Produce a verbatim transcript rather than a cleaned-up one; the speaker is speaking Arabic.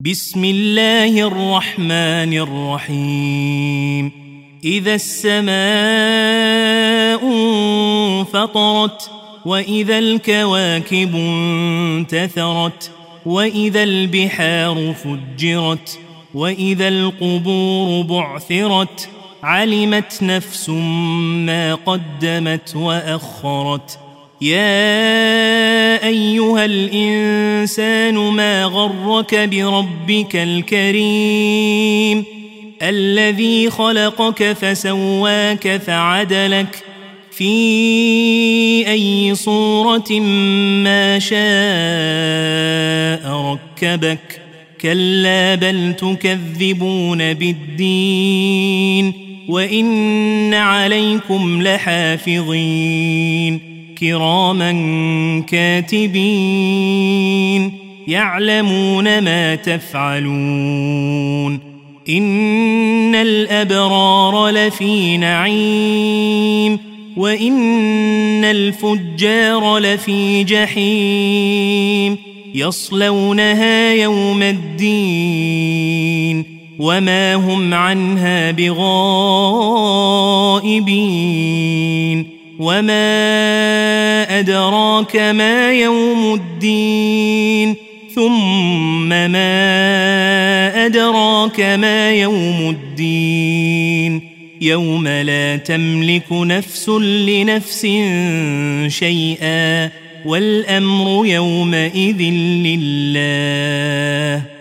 بسم الله الرحمن الرحيم إذا السماء انفطرت وإذا الكواكب انتثرت وإذا البحار فجرت وإذا القبور بعثرت علمت نفس ما قدمت وأخرت يا أيها الإنسان ما غرك بربك الكريم الذي خلقك فسواك فعدلك في أي صورة ما شاء ركبك كلا بل تكذبون بالدين وإن عليكم لحافظين كراما كاتبين يعلمون ما تفعلون إن الأبرار لفي نعيم وإن الفجار لفي جحيم يصلونها يوم الدين وما هم عنها بغائبين وما أدراك ما يوم الدين ثم ما أدراك ما يوم الدين يوم لا تملك نفس لنفس شيئا والأمر يومئذ لله